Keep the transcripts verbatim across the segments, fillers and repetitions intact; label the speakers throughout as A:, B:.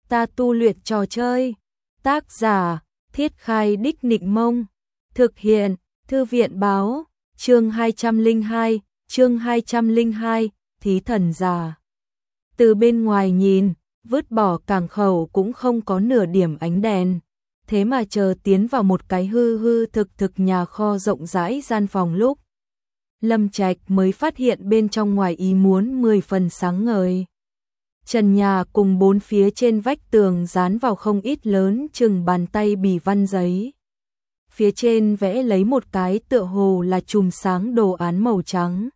A: ta tu luyện trò chơi. Tác giả, Thiết Khai Đích Nịnh Mông. Thực hiện, Thư viện báo, chương hai trăm lẻ hai, chương hai trăm lẻ hai, Thí Thần Già. Từ bên ngoài nhìn, vứt bỏ cảng khẩu cũng không có nửa điểm ánh đèn. Thế mà chờ tiến vào một cái hư hư thực thực nhà kho rộng rãi gian phòng lúc Lâm Trạch mới phát hiện bên trong ngoài ý muốn mười phần sáng ngời. Trần nhà cùng bốn phía trên vách tường dán vào không ít lớn chừng bàn tay bì văn giấy. Phía trên vẽ lấy một cái tựa hồ là chùm sáng đồ án màu trắng.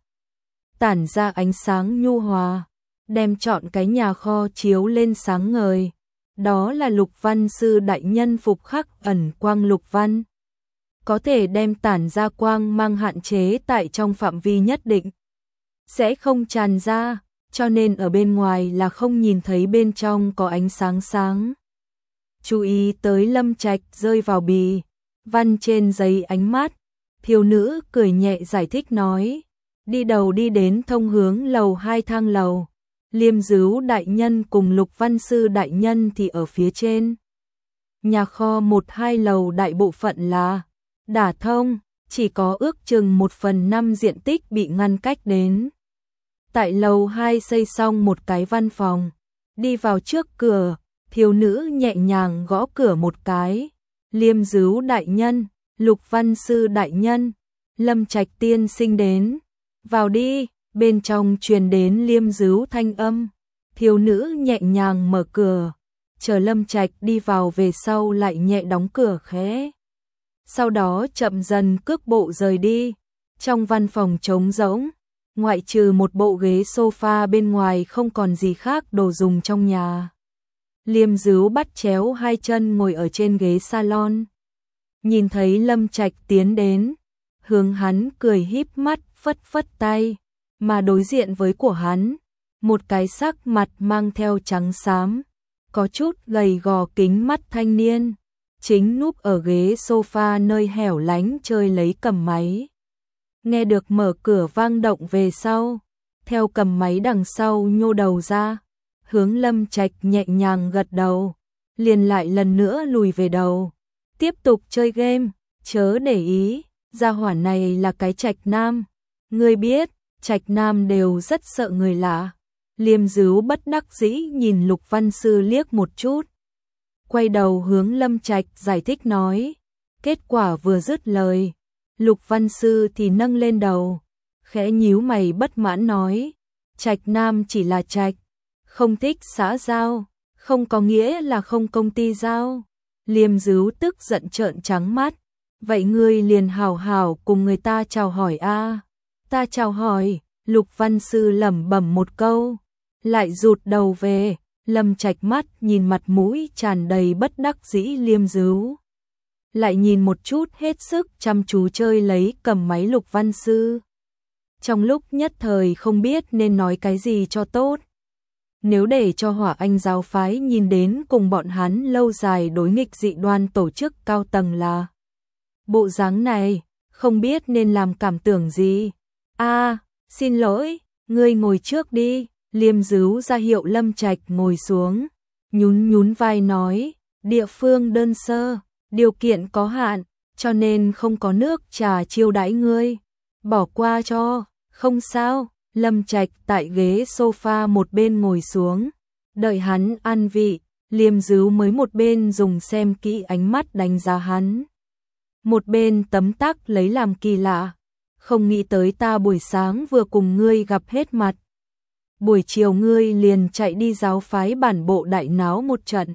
A: Tản ra ánh sáng nhu hòa, đem trọn cái nhà kho chiếu lên sáng ngời. Đó là Lục Văn Sư đại nhân phục khắc ẩn quang lục văn. Có thể đem tản ra quang mang hạn chế tại trong phạm vi nhất định. Sẽ không tràn ra, cho nên ở bên ngoài là không nhìn thấy bên trong có ánh sáng sáng. Chú ý tới Lâm Trạch rơi vào bì văn trên giấy ánh mắt. Thiếu nữ cười nhẹ giải thích nói. Đi đầu đi đến thông hướng lầu hai thang lầu. Liêm Dứu đại nhân cùng Lục Văn Sư đại nhân thì ở phía trên. Nhà kho một hai lầu đại bộ phận là đả thông, chỉ có ước chừng một phần năm diện tích bị ngăn cách đến. Tại lầu hai xây xong một cái văn phòng, đi vào trước cửa, thiếu nữ nhẹ nhàng gõ cửa một cái. Liêm Dứu đại nhân, Lục Văn Sư đại nhân, Lâm Trạch tiên sinh đến. Vào đi, bên trong truyền đến Liêm Dứu thanh âm. Thiếu nữ nhẹ nhàng mở cửa, chờ Lâm Trạch đi vào về sau lại nhẹ đóng cửa khẽ. Sau đó chậm dần cước bộ rời đi. Trong văn phòng trống rỗng, ngoại trừ một bộ ghế sofa bên ngoài không còn gì khác đồ dùng trong nhà. Liêm Dứu bắt chéo hai chân ngồi ở trên ghế salon. Nhìn thấy Lâm Trạch tiến đến, hướng hắn cười híp mắt phất phất tay, mà đối diện với của hắn, một cái sắc mặt mang theo trắng xám, có chút gầy gò kính mắt thanh niên, chính núp ở ghế sofa nơi hẻo lánh chơi lấy cầm máy. Nghe được mở cửa vang động về sau, theo cầm máy đằng sau nhô đầu ra, hướng Lâm Trạch nhẹ nhàng gật đầu, liền lại lần nữa lùi về đầu, tiếp tục chơi game, chớ để ý, gia hỏa này là cái Trạch Nam, ngươi biết, Trạch Nam đều rất sợ người lạ. Liêm Dứu bất đắc dĩ nhìn Lục Văn Sư liếc một chút, quay đầu hướng Lâm Trạch giải thích nói. Kết quả vừa dứt lời, Lục Văn Sư thì nâng lên đầu, khẽ nhíu mày bất mãn nói. Trạch Nam chỉ là Trạch, không thích xã giao, không có nghĩa là không công ty giao. Liêm Dứu tức giận trợn trắng mắt. Vậy ngươi liền hào hào cùng người ta chào hỏi a. Ta chào hỏi. Lục Văn Sư lẩm bẩm một câu, lại rụt đầu về. Lâm Trạch mắt nhìn mặt mũi tràn đầy bất đắc dĩ Liêm Dứu, lại nhìn một chút hết sức chăm chú chơi lấy cầm máy Lục Văn Sư. Trong lúc nhất thời không biết nên nói cái gì cho tốt. Nếu để cho Hỏa Anh giáo phái nhìn đến cùng bọn hắn lâu dài đối nghịch dị đoan tổ chức cao tầng là bộ dáng này, không biết nên làm cảm tưởng gì. A, xin lỗi, ngươi ngồi trước đi. Liêm Dứu ra hiệu Lâm Trạch ngồi xuống, nhún nhún vai nói, địa phương đơn sơ, điều kiện có hạn, cho nên không có nước trà chiêu đãi ngươi. Bỏ qua cho, không sao. Lâm Trạch tại ghế sofa một bên ngồi xuống, đợi hắn ăn vị, Liêm Dứu mới một bên dùng xem kỹ ánh mắt đánh giá hắn, một bên tấm tắc lấy làm kỳ lạ. Không nghĩ tới ta buổi sáng vừa cùng ngươi gặp hết mặt, buổi chiều ngươi liền chạy đi giáo phái bản bộ đại náo một trận.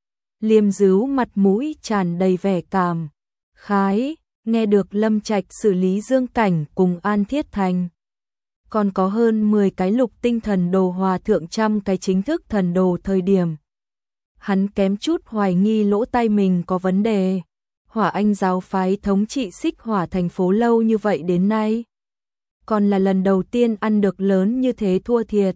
A: Liêm Dứu mặt mũi tràn đầy vẻ cảm khái, nghe được Lâm Trạch xử lý Dương Cảnh cùng An Thiết Thành. Còn có hơn mười cái lục tinh thần đồ hòa thượng trăm cái chính thức thần đồ thời điểm. Hắn kém chút hoài nghi lỗ tai mình có vấn đề. Hỏa Anh giáo phái thống trị Xích Hỏa thành phố lâu như vậy đến nay, còn là lần đầu tiên ăn được lớn như thế thua thiệt.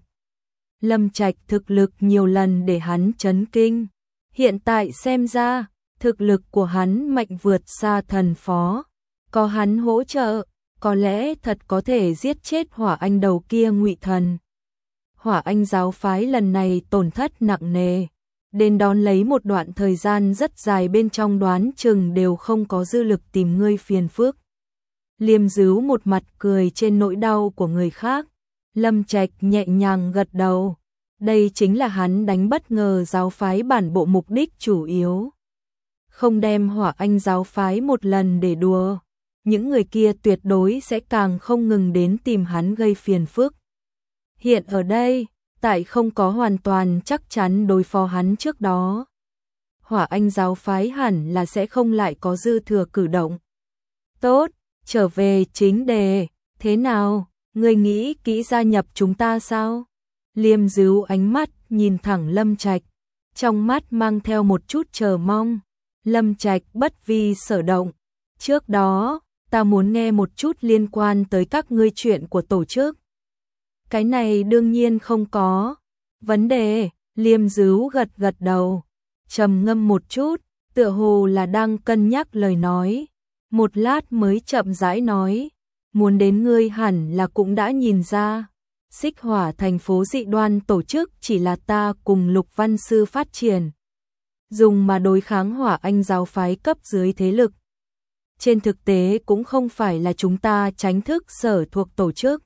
A: Lâm Trạch thực lực nhiều lần để hắn chấn kinh. Hiện tại xem ra, thực lực của hắn mạnh vượt xa thần phó. Có hắn hỗ trợ, có lẽ thật có thể giết chết Hỏa Anh đầu kia ngụy thần. Hỏa Anh giáo phái lần này tổn thất nặng nề, đến đón lấy một đoạn thời gian rất dài bên trong đoán chừng đều không có dư lực tìm ngươi phiền phức. Liêm Dứu một mặt cười trên nỗi đau của người khác, Lâm Trạch nhẹ nhàng gật đầu, đây chính là hắn đánh bất ngờ giáo phái bản bộ mục đích chủ yếu. Không đem Hỏa Anh giáo phái một lần để đùa, những người kia tuyệt đối sẽ càng không ngừng đến tìm hắn gây phiền phức. Hiện ở đây, tại không có hoàn toàn chắc chắn đối phó hắn trước đó, Hỏa Anh giáo phái hẳn là sẽ không lại có dư thừa cử động. Tốt, trở về chính đề, thế nào, ngươi nghĩ kỹ gia nhập chúng ta sao? Liêm Dứu ánh mắt nhìn thẳng Lâm Trạch, trong mắt mang theo một chút chờ mong. Lâm Trạch bất vi sở động, trước đó, ta muốn nghe một chút liên quan tới các ngươi chuyện của tổ chức. Cái này đương nhiên không có vấn đề, Liêm Dứu gật gật đầu, trầm ngâm một chút, tựa hồ là đang cân nhắc lời nói, một lát mới chậm rãi nói, muốn đến ngươi hẳn là cũng đã nhìn ra, Xích Hỏa thành phố dị đoan tổ chức chỉ là ta cùng Lục Văn Sư phát triển, dùng mà đối kháng Hỏa Anh giáo phái cấp dưới thế lực. Trên thực tế cũng không phải là chúng ta tránh thức sở thuộc tổ chức.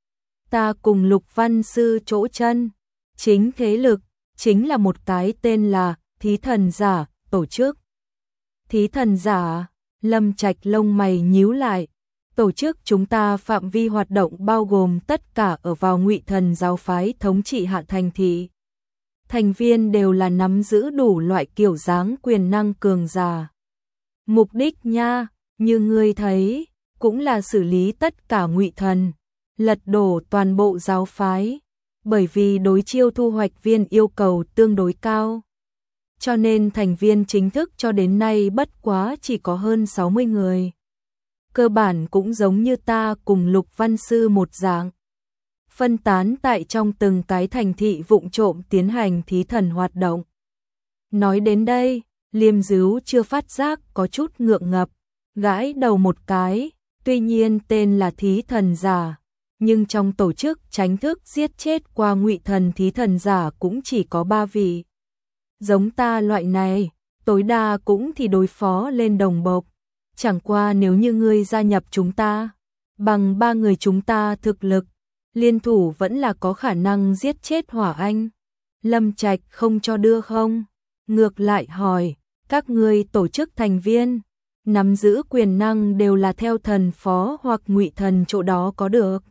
A: Ta cùng Lục Văn Sư chỗ chân, chính thế lực, chính là một cái tên là Thí Thần Giả tổ chức. Thí Thần Giả, Lâm Trạch lông mày nhíu lại, tổ chức chúng ta phạm vi hoạt động bao gồm tất cả ở vào Ngụy Thần giáo phái thống trị hạ thành thị. Thành viên đều là nắm giữ đủ loại kiểu dáng quyền năng cường giả. Mục đích nha, như ngươi thấy, cũng là xử lý tất cả Ngụy Thần, lật đổ toàn bộ giáo phái, bởi vì đối chiêu thu hoạch viên yêu cầu tương đối cao. Cho nên thành viên chính thức cho đến nay bất quá chỉ có hơn sáu mươi người. Cơ bản cũng giống như ta cùng Lục Văn Sư một dạng, phân tán tại trong từng cái thành thị vụng trộm tiến hành thí thần hoạt động. Nói đến đây, Liêm Dứu chưa phát giác có chút ngượng ngập, gãi đầu một cái, tuy nhiên tên là Thí Thần Giả, nhưng trong tổ chức tránh thức giết chết qua Ngụy Thần Thí Thần Giả cũng chỉ có ba vị. Giống ta loại này, tối đa cũng thì đối phó lên đồng bộc, chẳng qua nếu như ngươi gia nhập chúng ta, bằng ba người chúng ta thực lực, liên thủ vẫn là có khả năng giết chết Hỏa Anh. Lâm Trạch không cho đưa không? Ngược lại hỏi, các ngươi tổ chức thành viên, nắm giữ quyền năng đều là theo thần phó hoặc Ngụy Thần chỗ đó có được.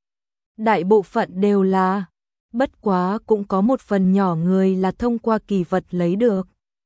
A: Đại bộ phận đều là, bất quá cũng có một phần nhỏ người là thông qua kỳ vật lấy được.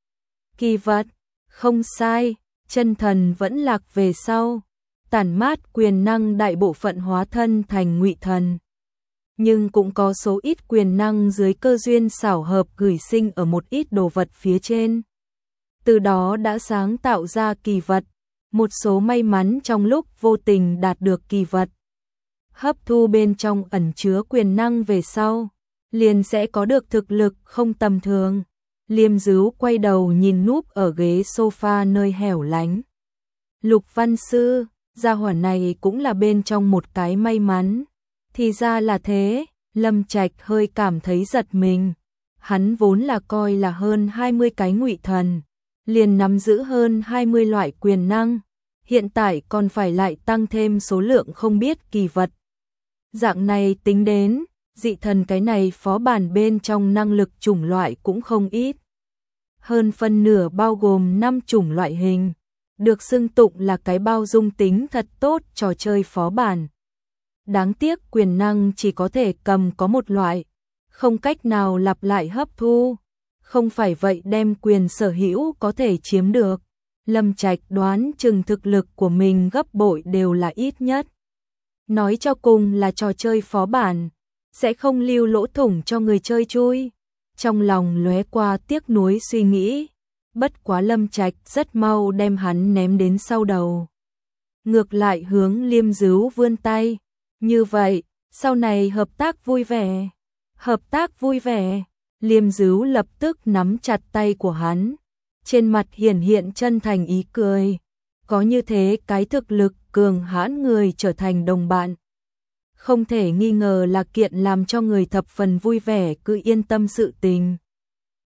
A: Kỳ vật, không sai, chân thần vẫn lạc về sau, tản mát quyền năng đại bộ phận hóa thân thành Ngụy Thần. Nhưng cũng có số ít quyền năng dưới cơ duyên xảo hợp gửi sinh ở một ít đồ vật phía trên. Từ đó đã sáng tạo ra kỳ vật, một số may mắn trong lúc vô tình đạt được kỳ vật. Hấp thu bên trong ẩn chứa quyền năng về sau, liền sẽ có được thực lực không tầm thường. Liêm Dứu quay đầu nhìn núp ở ghế sofa nơi hẻo lánh. Lục Văn Sư, gia hỏa này cũng là bên trong một cái may mắn. Thì ra là thế, Lâm Trạch hơi cảm thấy giật mình. Hắn vốn là coi là hơn hai mươi cái Ngụy Thần, liền nắm giữ hơn hai mươi loại quyền năng, hiện tại còn phải lại tăng thêm số lượng không biết kỳ vật. Dạng này tính đến, dị thần cái này phó bản bên trong năng lực chủng loại cũng không ít. Hơn phân nửa bao gồm năm chủng loại hình, được xưng tụng là cái bao dung tính thật tốt trò chơi phó bản. Đáng tiếc quyền năng chỉ có thể cầm có một loại, không cách nào lặp lại hấp thu, không phải vậy đem quyền sở hữu có thể chiếm được. Lâm Trạch đoán chừng thực lực của mình gấp bội đều là ít nhất. Nói cho cùng là trò chơi phó bản, sẽ không lưu lỗ thủng cho người chơi chui. Trong lòng lóe qua tiếc nuối suy nghĩ, bất quá Lâm Trạch rất mau đem hắn ném đến sau đầu. Ngược lại hướng Liêm Dứu vươn tay, như vậy, sau này hợp tác vui vẻ. Hợp tác vui vẻ, Liêm Dứu lập tức nắm chặt tay của hắn, trên mặt hiển hiện chân thành ý cười. Có như thế cái thực lực cường hãn người trở thành đồng bạn, không thể nghi ngờ là kiện làm cho người thập phần vui vẻ cứ yên tâm sự tình.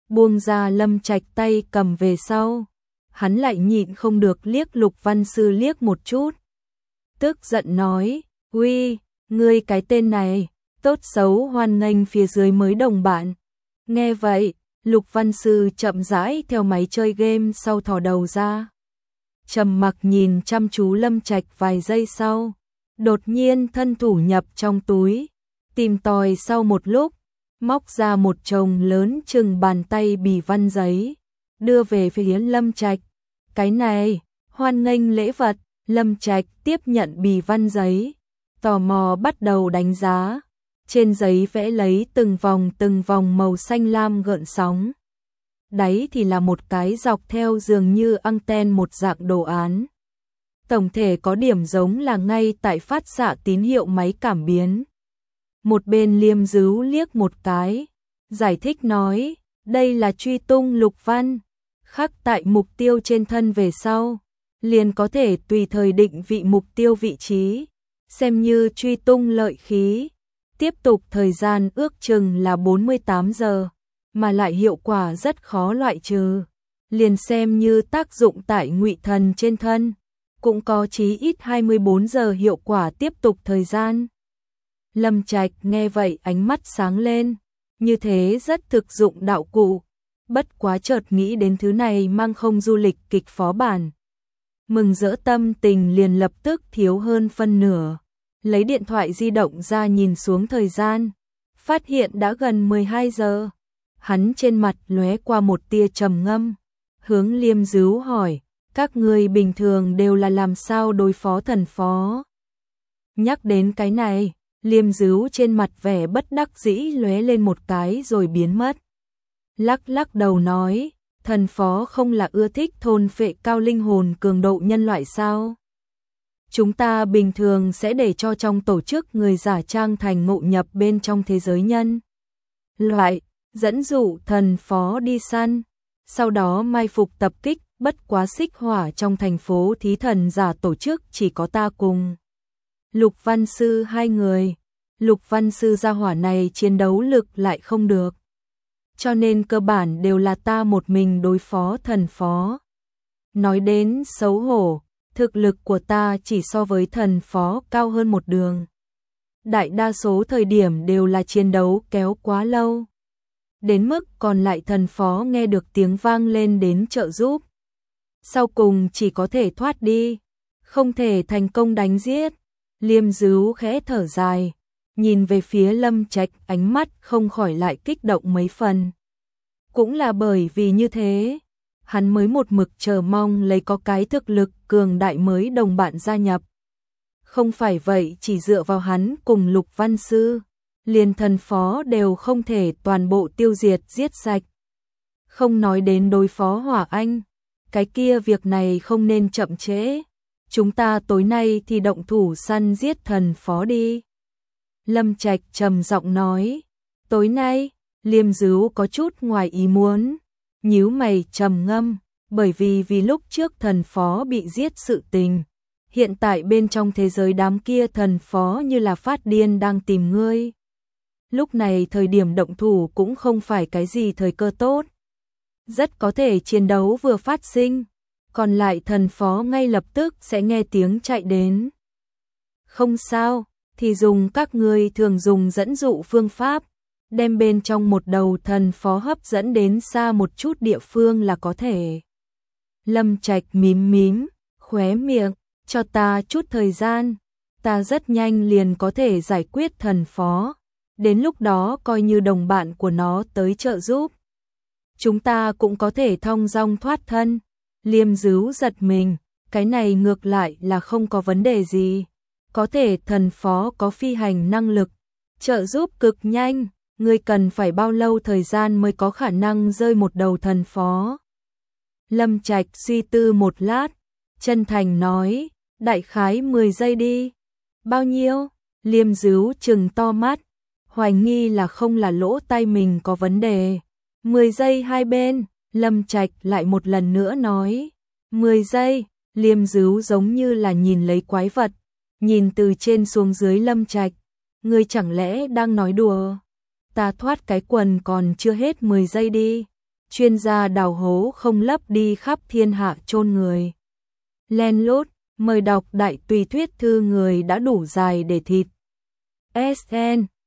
A: buông ra Lâm Trạch tay cầm về sau. Hắn lại nhịn không được liếc Lục Văn Sư liếc một chút. Tức giận nói, uy, ngươi cái tên này, tốt xấu hoan nghênh phía dưới mới đồng bạn. Nghe vậy, Lục Văn Sư chậm rãi theo máy chơi game sau thò đầu ra. Trầm mặc nhìn chăm chú Lâm Trạch vài giây sau, đột nhiên thân thủ nhập trong túi, tìm tòi sau một lúc, móc ra một chồng lớn chừng bàn tay bì văn giấy, đưa về phía Lâm Trạch. Cái này, hoan nghênh lễ vật. Lâm Trạch tiếp nhận bì văn giấy, tò mò bắt đầu đánh giá. Trên giấy vẽ lấy từng vòng từng vòng màu xanh lam gợn sóng. Đáy thì là một cái dọc theo dường như anten một dạng đồ án. Tổng thể có điểm giống là ngay tại phát xạ tín hiệu máy cảm biến. Một bên Liêm Dứu liếc một cái, giải thích nói, đây là truy tung lục văn, khắc tại mục tiêu trên thân về sau, liền có thể tùy thời định vị mục tiêu vị trí, xem như truy tung lợi khí. Tiếp tục thời gian ước chừng là bốn mươi tám giờ, mà lại hiệu quả rất khó loại trừ, liền xem như tác dụng tại ngụy thần trên thân, cũng có chí ít hai mươi bốn giờ hiệu quả tiếp tục thời gian. Lâm Trạch nghe vậy ánh mắt sáng lên, như thế rất thực dụng đạo cụ, bất quá chợt nghĩ đến thứ này mang không du lịch kịch phó bản. Mừng rỡ tâm tình liền lập tức thiếu hơn phân nửa, lấy điện thoại di động ra nhìn xuống thời gian, phát hiện đã gần mười hai giờ. Hắn trên mặt lóe qua một tia trầm ngâm, hướng Liêm Dứu hỏi, các ngươi bình thường đều là làm sao đối phó thần phó? Nhắc đến cái này, Liêm Dứu trên mặt vẻ bất đắc dĩ lóe lên một cái rồi biến mất. Lắc lắc đầu nói, thần phó không là ưa thích thôn phệ cao linh hồn cường độ nhân loại sao? Chúng ta bình thường sẽ để cho trong tổ chức người giả trang thành ngộ nhập bên trong thế giới nhân loại, dẫn dụ thần phó đi săn, sau đó mai phục tập kích. Bất quá xích hỏa trong thành phố thí thần giả tổ chức chỉ có ta cùng Lục Văn Sư hai người. Lục Văn Sư gia hỏa này chiến đấu lực lại không được, cho nên cơ bản đều là ta một mình đối phó thần phó. Nói đến xấu hổ, thực lực của ta chỉ so với thần phó cao hơn một đường. Đại đa số thời điểm đều là chiến đấu kéo quá lâu, đến mức còn lại thần phó nghe được tiếng vang lên đến trợ giúp, sau cùng chỉ có thể thoát đi, không thể thành công đánh giết. Liêm Dứu khẽ thở dài, nhìn về phía Lâm Trạch, ánh mắt không khỏi lại kích động mấy phần. Cũng là bởi vì như thế, hắn mới một mực chờ mong lấy có cái thực lực cường đại mới đồng bạn gia nhập. Không phải vậy chỉ dựa vào hắn cùng Lục Văn Sư, liền thần phó đều không thể toàn bộ tiêu diệt giết sạch. Không nói đến đối phó Hỏa Anh, cái kia việc này không nên chậm trễ. Chúng ta tối nay thì động thủ săn giết thần phó đi. Lâm Trạch trầm giọng nói. Tối nay, Liêm Dứu có chút ngoài ý muốn, nhíu mày trầm ngâm, bởi vì vì lúc trước thần phó bị giết sự tình, hiện tại bên trong thế giới đám kia thần phó như là phát điên đang tìm ngươi. Lúc này thời điểm động thủ cũng không phải cái gì thời cơ tốt, rất có thể chiến đấu vừa phát sinh, còn lại thần phó ngay lập tức sẽ nghe tiếng chạy đến. Không sao, thì dùng các ngươi thường dùng dẫn dụ phương pháp, đem bên trong một đầu thần phó hấp dẫn đến xa một chút địa phương là có thể. Lâm Trạch mím mím, khóe miệng, cho ta chút thời gian, ta rất nhanh liền có thể giải quyết thần phó, đến lúc đó coi như đồng bạn của nó tới trợ giúp. Chúng ta cũng có thể thong dong thoát thân. Liêm Dứu giật mình, cái này ngược lại là không có vấn đề gì. Có thể thần phó có phi hành năng lực, trợ giúp cực nhanh, ngươi cần phải bao lâu thời gian mới có khả năng rơi một đầu thần phó? Lâm Trạch suy tư một lát, chân thành nói, đại khái mười giây đi. Bao nhiêu? Liêm Dứu trừng to mắt, hoài nghi là không là lỗ tai mình có vấn đề. mười giây hai bên, Lâm Trạch lại một lần nữa nói. mười giây, Liêm Dứu giống như là nhìn lấy quái vật, nhìn từ trên xuống dưới Lâm Trạch. Ngươi chẳng lẽ đang nói đùa? Ta thoát cái quần còn chưa hết mười giây đi. chuyên gia đào hố không lấp đi khắp thiên hạ chôn người. Len lút, mời đọc đại tùy thuyết thư người đã đủ dài để thịt. ét en